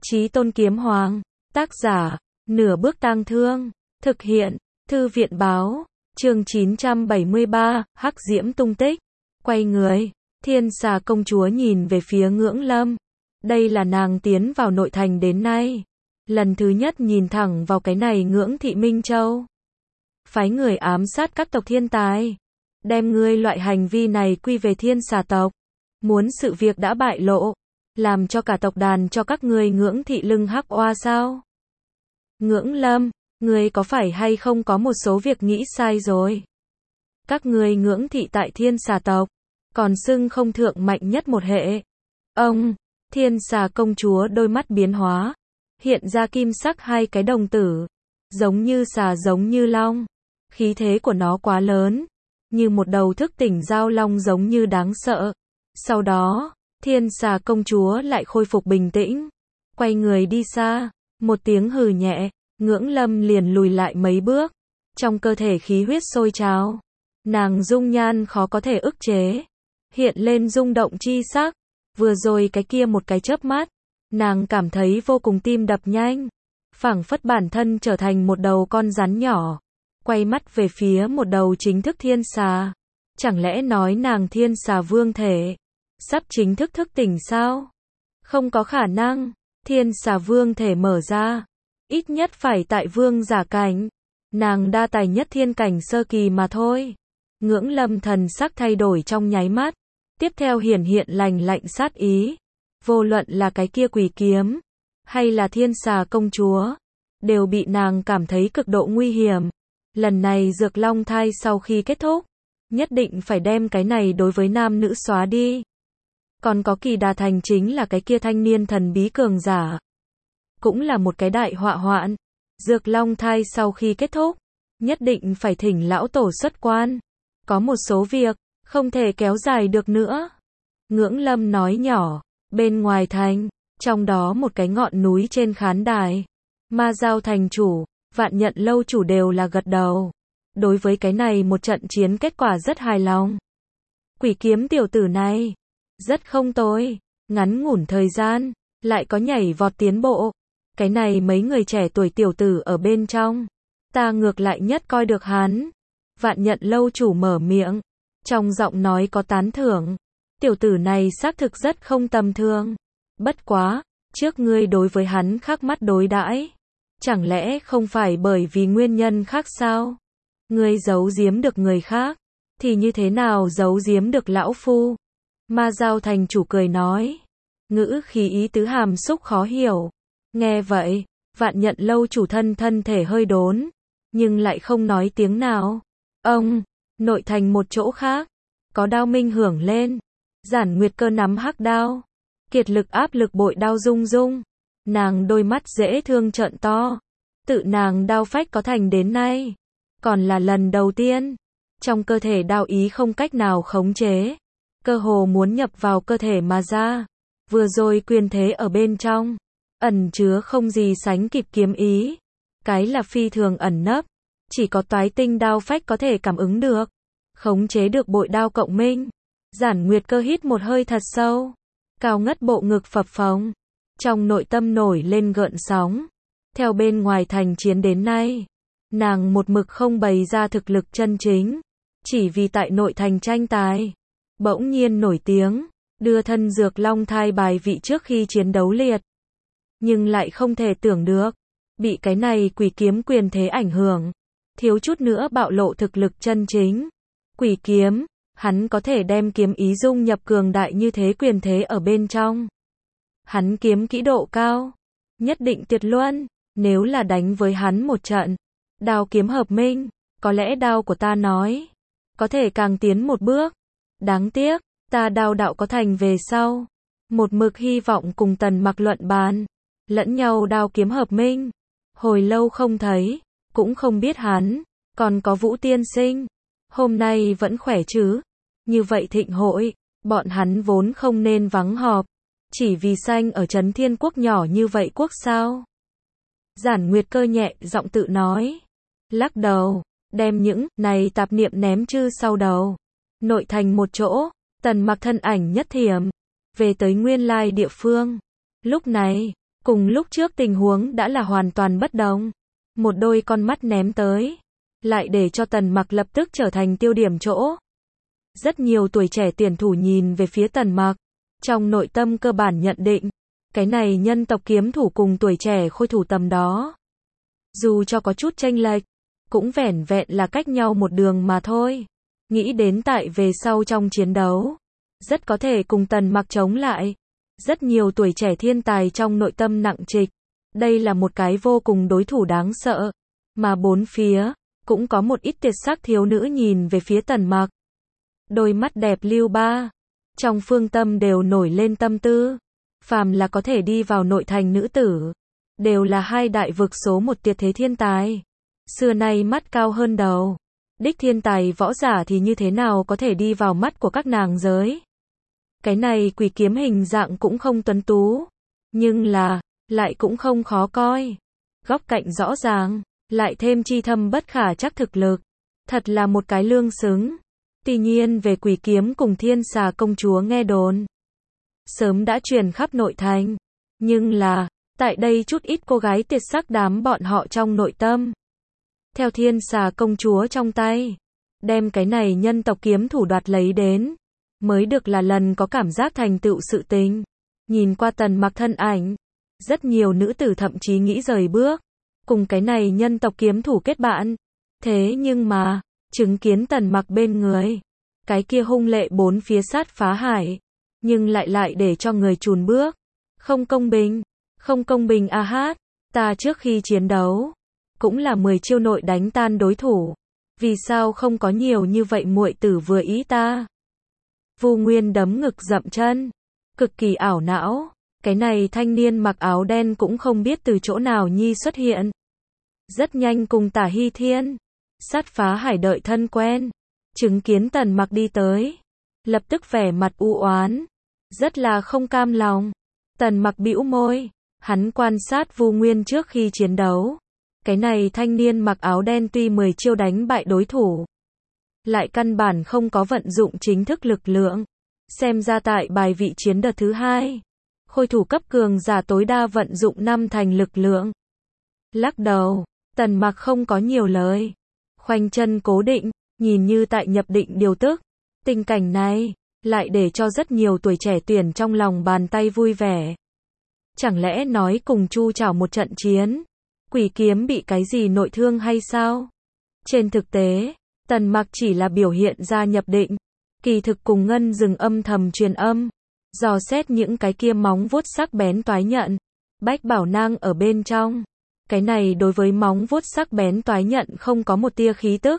Chí Tôn Kiếm Hoàng, tác giả, Nửa Bước Tang Thương, thực hiện, Thư viện báo, chương 973, Hắc Diễm tung tích, quay người, Thiên Xà công chúa nhìn về phía Ngưỡng Lâm. Đây là nàng tiến vào nội thành đến nay, lần thứ nhất nhìn thẳng vào cái này Ngưỡng Thị Minh Châu. Phái người ám sát các tộc thiên tài, đem ngươi loại hành vi này quy về Thiên Xà tộc, muốn sự việc đã bại lộ, làm cho cả tộc đàn cho các ngươi Ngưỡng Thị lưng hắc oa sao? Ngưỡng Lâm, ngươi có phải hay không có một số việc nghĩ sai rồi? Các ngươi Ngưỡng Thị tại Thiên Xà tộc, còn xưng không thượng mạnh nhất một hệ. Ông, Thiên Xà công chúa đôi mắt biến hóa, hiện ra kim sắc hai cái đồng tử, giống như xà giống như long, khí thế của nó quá lớn, như một đầu thức tỉnh giao long giống như đáng sợ. Sau đó, Thiên Xà công chúa lại khôi phục bình tĩnh, quay người đi xa, một tiếng hừ nhẹ, Ngưỡng Lâm liền lùi lại mấy bước, trong cơ thể khí huyết sôi trào, nàng dung nhan khó có thể ức chế, hiện lên rung động chi sắc, vừa rồi cái kia một cái chớp mắt, nàng cảm thấy vô cùng tim đập nhanh, phảng phất bản thân trở thành một đầu con rắn nhỏ, quay mắt về phía một đầu chính thức thiên xà, chẳng lẽ nói nàng Thiên Xà vương thể sắp chính thức thức tỉnh sao? Không có khả năng, Thiên Xà vương thể mở ra, ít nhất phải tại vương giả cảnh, nàng đa tài nhất thiên cảnh sơ kỳ mà thôi. Ngưỡng Lâm thần sắc thay đổi trong nháy mắt, tiếp theo hiển hiện lạnh lạnh sát ý, vô luận là cái kia quỷ kiếm, hay là Thiên Xà công chúa, đều bị nàng cảm thấy cực độ nguy hiểm. Lần này Dược Long thai sau khi kết thúc, nhất định phải đem cái này đối với nam nữ xóa đi. Còn có Kỳ Đà Thành chính là cái kia thanh niên thần bí cường giả, cũng là một cái đại họa hoạn. Dược Long thai sau khi kết thúc, nhất định phải thỉnh lão tổ xuất quan. Có một số việc, không thể kéo dài được nữa. Ngưỡng Lâm nói nhỏ, bên ngoài thành, trong đó một cái ngọn núi trên khán đài, Ma Giao thành chủ, Vạn Nhận lâu chủ đều là gật đầu. Đối với cái này một trận chiến kết quả rất hài lòng. Quỷ kiếm tiểu tử này, rất không tồi, ngắn ngủn thời gian, lại có nhảy vọt tiến bộ. Cái này mấy người trẻ tuổi tiểu tử ở bên trong, ta ngược lại nhất coi được hắn. Vạn Nhận lâu chủ mở miệng, trong giọng nói có tán thưởng. Tiểu tử này xác thực rất không tầm thường. Bất quá, trước ngươi đối với hắn khác mắt đối đãi, chẳng lẽ không phải bởi vì nguyên nhân khác sao? Ngươi giấu giếm được người khác, thì như thế nào giấu giếm được lão phu? Ma Giao thành chủ cười nói, ngữ khí ý tứ hàm xúc khó hiểu. Nghe vậy, Vạn Nhận lâu chủ thân thể hơi đốn, nhưng lại không nói tiếng nào. Ông, nội thành một chỗ khác, có đao minh hưởng lên, Giản Nguyệt Cơ nắm hắc đao, kiệt lực áp lực bội đao rung rung, nàng đôi mắt dễ thương trợn to, tự nàng đao phách có thành đến nay, còn là lần đầu tiên, trong cơ thể đao ý không cách nào khống chế, cơ hồ muốn nhập vào cơ thể mà ra. Vừa rồi quyền thế ở bên trong, ẩn chứa không gì sánh kịp kiếm ý, cái là phi thường ẩn nấp, chỉ có toái tinh đao phách có thể cảm ứng được, khống chế được bội đao cộng minh. Giản Nguyệt Cơ hít một hơi thật sâu, cao ngất bộ ngực phập phồng, trong nội tâm nổi lên gợn sóng. Theo bên ngoài thành chiến đến nay, nàng một mực không bày ra thực lực chân chính, chỉ vì tại nội thành tranh tài, bỗng nhiên nổi tiếng, đưa thân Dược Long thai bài vị trước khi chiến đấu liệt. Nhưng lại không thể tưởng được, bị cái này quỷ kiếm quyền thế ảnh hưởng, thiếu chút nữa bạo lộ thực lực chân chính. Quỷ kiếm, hắn có thể đem kiếm ý dung nhập cường đại như thế quyền thế ở bên trong. Hắn kiếm kỹ độ cao, nhất định tuyệt luân, nếu là đánh với hắn một trận, đao kiếm hợp minh, có lẽ đao của ta nói, có thể càng tiến một bước. Đáng tiếc, ta đao đạo có thành về sau, một mực hy vọng cùng Tần Mặc luận bàn, lẫn nhau đao kiếm hợp minh, hồi lâu không thấy, cũng không biết hắn, còn có Vũ tiên sinh, hôm nay vẫn khỏe chứ? Như vậy thịnh hội, bọn hắn vốn không nên vắng họp, chỉ vì sanh ở Trấn Thiên Quốc nhỏ như vậy quốc sao? Giản Nguyệt Cơ nhẹ giọng tự nói, lắc đầu, đem những này tạp niệm ném chư sau đầu. Nội thành một chỗ, Tần Mặc thân ảnh nhất thiểm, về tới nguyên lai địa phương. Lúc này, Cùng lúc trước tình huống đã là hoàn toàn bất đồng. Một đôi con mắt ném tới, lại để cho Tần Mặc lập tức trở thành tiêu điểm chỗ. Rất nhiều tuổi trẻ tuyển thủ nhìn về phía Tần Mặc, trong nội tâm cơ bản nhận định, cái này nhân tộc kiếm thủ cùng tuổi trẻ khôi thủ tầm đó. Dù cho có chút chênh lệch, cũng vẻn vẹn là cách nhau một đường mà thôi. Nghĩ đến tại về sau trong chiến đấu, rất có thể cùng Tần Mặc chống lại. Rất nhiều tuổi trẻ thiên tài trong nội tâm nặng trịch. Đây là một cái vô cùng đối thủ đáng sợ. Mà bốn phía, cũng có một ít tuyệt sắc thiếu nữ nhìn về phía Tần Mặc. Đôi mắt đẹp lưu ba. Trong phương tâm đều nổi lên tâm tư. Phàm là có thể đi vào nội thành nữ tử. Đều là hai đại vực số một tuyệt thế thiên tài. Xưa nay mắt cao hơn đầu. Đích thiên tài võ giả thì như thế nào có thể đi vào mắt của các nàng giới. Cái này quỷ kiếm hình dạng cũng không tuấn tú. Nhưng là, lại cũng không khó coi. Góc cạnh rõ ràng, lại thêm chi thâm bất khả chắc thực lực. Thật là một cái lương xứng. Tuy nhiên về quỷ kiếm cùng thiên xà công chúa nghe đồn. Sớm đã truyền khắp nội thành. Nhưng là, tại đây chút ít cô gái tuyệt sắc đám bọn họ trong nội tâm. Theo thiên xà công chúa trong tay. Đem cái này nhân tộc kiếm thủ đoạt lấy đến. Mới được là lần có cảm giác thành tựu sự tình. Nhìn qua Tần Mặc thân ảnh. Rất nhiều nữ tử thậm chí nghĩ rời bước. Cùng cái này nhân tộc kiếm thủ kết bạn. Thế nhưng mà, chứng kiến Tần Mặc bên người. Cái kia hung lệ bốn phía sát phá hải. Nhưng lại để cho người chùn bước. Không công bình. Không công bình a hát. Ta trước khi chiến đấu. Cũng là 10 chiêu nội đánh tan đối thủ. Vì sao không có nhiều như vậy muội tử vừa ý ta. Vu Nguyên đấm ngực dậm chân. Cực kỳ ảo não. Cái này thanh niên mặc áo đen cũng không biết từ chỗ nào nhi xuất hiện. Rất nhanh cùng Tả Hy Thiên. Sát phá hải đợi thân quen. Chứng kiến Tần Mặc đi tới. Lập tức vẻ mặt u oán. Rất là không cam lòng. Tần Mặc bĩu môi. Hắn quan sát Vu Nguyên trước khi chiến đấu. Cái này thanh niên mặc áo đen tuy 10 chiêu đánh bại đối thủ. Lại căn bản không có vận dụng chính thức lực lượng. Xem ra tại bài vị chiến đợt thứ 2. Khôi thủ cấp cường giả tối đa vận dụng 5 thành lực lượng. Lắc đầu, Tần Mặc không có nhiều lời. Khoanh chân cố định, nhìn như tại nhập định điều tức. Tình cảnh này, lại để cho rất nhiều tuổi trẻ tuyển trong lòng bàn tay vui vẻ. Chẳng lẽ nói cùng Chu Trảo một trận chiến, quỷ kiếm bị cái gì nội thương hay sao? Trên thực tế, Tần Mặc chỉ là biểu hiện ra nhập định, kỳ thực cùng Ngân Dừng âm thầm truyền âm, dò xét những cái kia móng vuốt sắc bén toái nhận, Bách Bảo Nang ở bên trong. Cái này đối với móng vuốt sắc bén toái nhận không có một tia khí tức.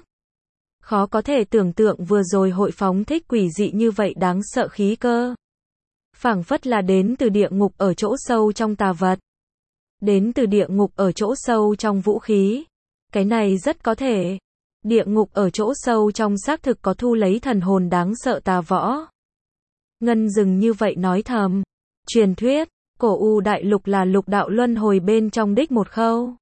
Khó có thể tưởng tượng vừa rồi hội phóng thích quỷ dị như vậy đáng sợ khí cơ. Phảng phất là đến từ địa ngục ở chỗ sâu trong tà vật. Đến từ địa ngục ở chỗ sâu trong vũ khí. Cái này rất có thể. Địa ngục ở chỗ sâu trong xác thực có thu lấy thần hồn đáng sợ tà võ. Ngân Dừng như vậy nói thầm. Truyền thuyết, cổ U đại lục là lục đạo luân hồi bên trong đích một khâu.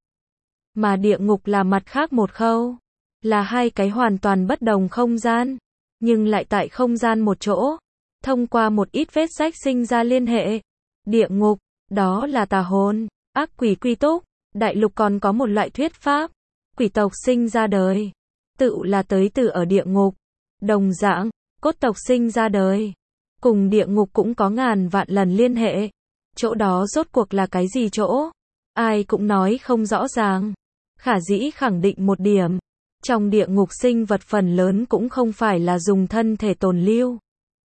Mà địa ngục là mặt khác một khâu. Là hai cái hoàn toàn bất đồng không gian. Nhưng lại tại không gian một chỗ. Thông qua một ít vết rách sinh ra liên hệ. Địa ngục, đó là tà hồn, ác quỷ quy túc. Đại lục còn có một loại thuyết pháp. Quỷ tộc sinh ra đời. Tự là tới từ ở địa ngục. Đồng dạng, cốt tộc sinh ra đời. Cùng địa ngục cũng có ngàn vạn lần liên hệ. Chỗ đó rốt cuộc là cái gì chỗ? Ai cũng nói không rõ ràng. Khả dĩ khẳng định một điểm. Trong địa ngục sinh vật phần lớn cũng không phải là dùng thân thể tồn lưu.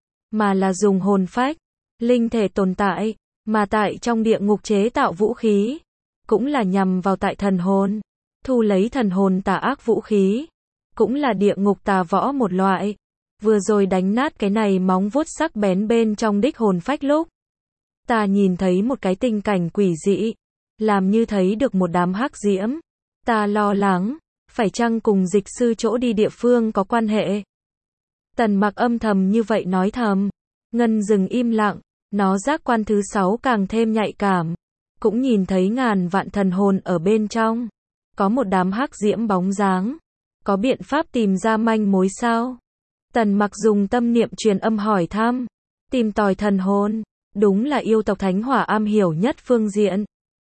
Mà là dùng hồn phách, linh thể tồn tại. Mà tại trong địa ngục chế tạo vũ khí. Cũng là nhằm vào tại thần hồn. Thu lấy thần hồn tà ác vũ khí. Cũng là địa ngục tà võ một loại. Vừa rồi đánh nát cái này móng vuốt sắc bén bên trong đích hồn phách lúc. Ta nhìn thấy một cái tình cảnh quỷ dị. Làm như thấy được một đám hắc diễm. Ta lo lắng. Phải chăng cùng dịch sư chỗ đi địa phương có quan hệ? Tần Mặc âm thầm như vậy nói thầm. Ngân Dừng im lặng. Nó giác quan thứ 6 càng thêm nhạy cảm. Cũng nhìn thấy ngàn vạn thần hồn ở bên trong. Có một đám hắc diễm bóng dáng. Có biện pháp tìm ra manh mối sao? Tần Mặc dùng tâm niệm truyền âm hỏi thăm. Tìm tòi thần hồn. Đúng là yêu tộc Thánh Hỏa am hiểu nhất phương diện.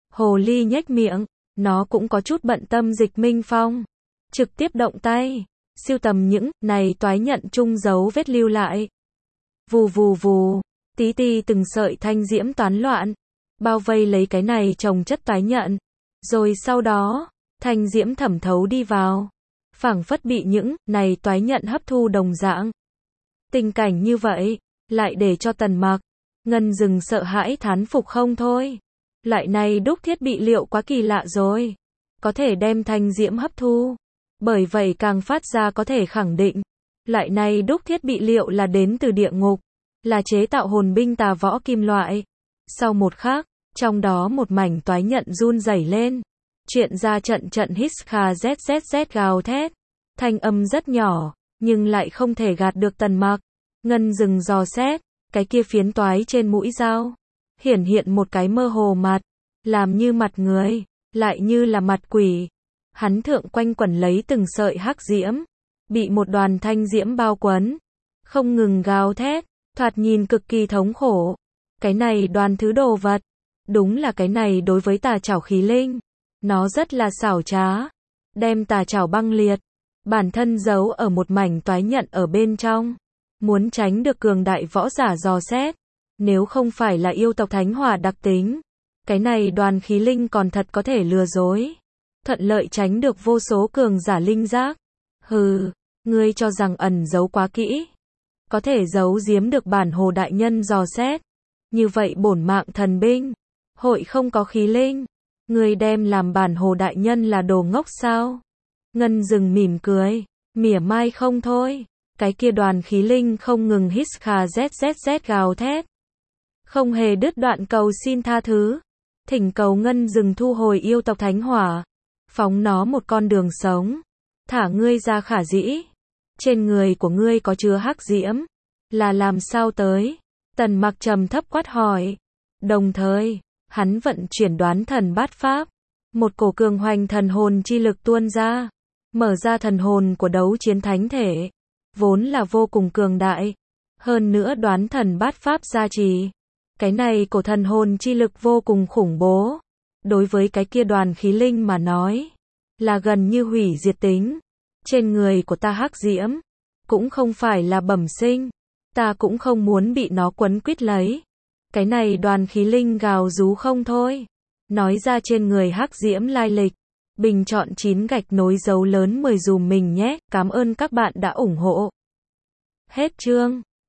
Hồ ly nhếch miệng, nó cũng có chút bận tâm Dịch Minh Phong. Trực tiếp động tay, sưu tầm những này toái nhận chung dấu vết lưu lại. Vù vù vù, tí ti từng sợi thanh diễm toán loạn, bao vây lấy cái này chồng chất toái nhận. Rồi sau đó, thanh diễm thẩm thấu đi vào, phảng phất bị những này toái nhận hấp thu đồng dạng. Tình cảnh như vậy, lại để cho Tần Mặc, Ngân Dừng sợ hãi thán phục không thôi. Loại này đúc thiết bị liệu quá kỳ lạ rồi, có thể đem thanh diễm hấp thu. Bởi vậy càng phát ra có thể khẳng định, loại này đúc thiết bị liệu là đến từ địa ngục, là chế tạo hồn binh tà võ kim loại. Sau một khắc, trong đó một mảnh toái nhận run rẩy lên, chuyện ra trận trận hít kha zzz gào thét, thanh âm rất nhỏ, nhưng lại không thể gạt được Tần Mặc. Ngân Dừng dò xét, cái kia phiến toái trên mũi dao, hiển hiện một cái mơ hồ mặt, làm như mặt người, lại như là mặt quỷ. Hắn thượng quanh quẩn lấy từng sợi hắc diễm, bị một đoàn thanh diễm bao quấn, không ngừng gào thét, thoạt nhìn cực kỳ thống khổ. Cái này đoàn thứ đồ vật, đúng là cái này đối với tà chảo khí linh, nó rất là xảo trá, đem tà chảo băng liệt, bản thân giấu ở một mảnh toái nhận ở bên trong, muốn tránh được cường đại võ giả dò xét. Nếu không phải là yêu tộc thánh hỏa đặc tính, cái này đoàn khí linh còn thật có thể lừa dối, thuận lợi tránh được vô số cường giả linh giác. Hừ, ngươi cho rằng ẩn giấu quá kỹ, có thể giấu giếm được bản hồ đại nhân dò xét. Như vậy bổn mạng thần binh, hội không có khí linh, ngươi đem làm bản hồ đại nhân là đồ ngốc sao? Ngân Dừng mỉm cười, mỉa mai không thôi. Cái kia đoàn khí linh không ngừng hít kha zzz gào thét, không hề đứt đoạn cầu xin tha thứ, thỉnh cầu Ngân Dừng thu hồi yêu tộc thánh hỏa, phóng nó một con đường sống, thả ngươi ra khả dĩ. Trên người của ngươi có chứa hắc diễm, là làm sao tới? Tần Mặc trầm thấp quát hỏi. Đồng thời, hắn vận chuyển đoán thần bát pháp, một cổ cường hoành thần hồn chi lực tuôn ra, mở ra thần hồn của đấu chiến thánh thể, vốn là vô cùng cường đại, hơn nữa đoán thần bát pháp gia trì, cái này cổ thần hồn chi lực vô cùng khủng bố, đối với cái kia đoàn khí linh mà nói, là gần như hủy diệt tính. Trên người của ta hắc diễm, cũng không phải là bẩm sinh, ta cũng không muốn bị nó quấn quýt lấy. Cái này đoàn khí linh gào rú không thôi, nói ra trên người hắc diễm lai lịch. Bình chọn 9 gạch nối dấu lớn 10 dùm mình nhé, cảm ơn các bạn đã ủng hộ. Hết chương.